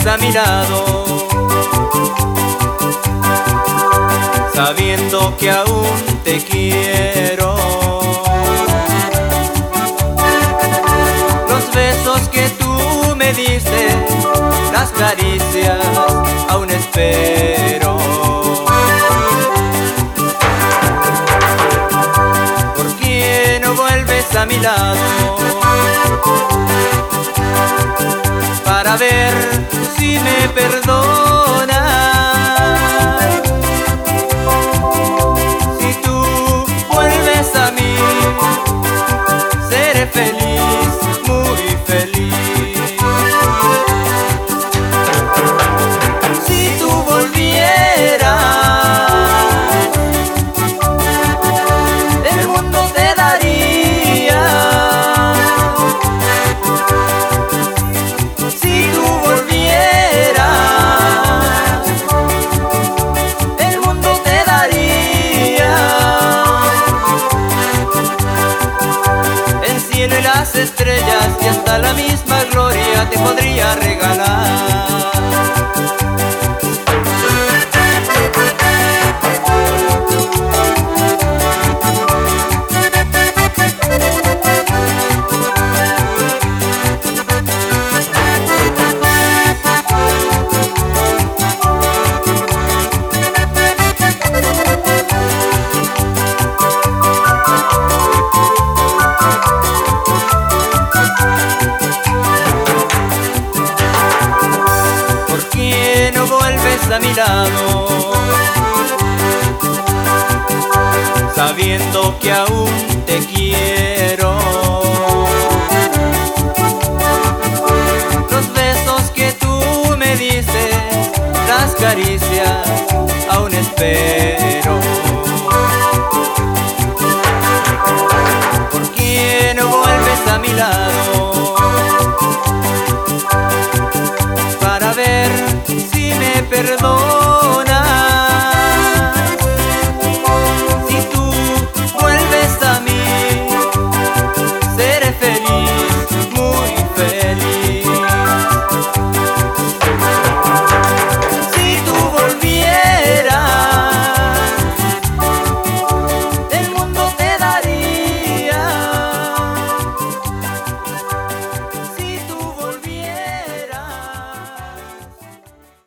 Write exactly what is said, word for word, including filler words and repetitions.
a mi lado, sabiendo que aún te quiero. Los besos que tú me diste, las caricias, aún espero. ¿Por qué no vuelves a mi lado para ver si me perdonas? Si tú vuelves a mí, seré feliz, muy feliz. Si tú volvieras, el mundo te daría. Si tú volvieras, el mundo te daría. El cielo y las estrellas y hasta la misma gloria te podría regalar. A mi lado, sabiendo que aún te quiero. Los besos que tú me diste, las caricias, aún espero. ¿Por qué no vuelves a mi lado para ver si me perdonas?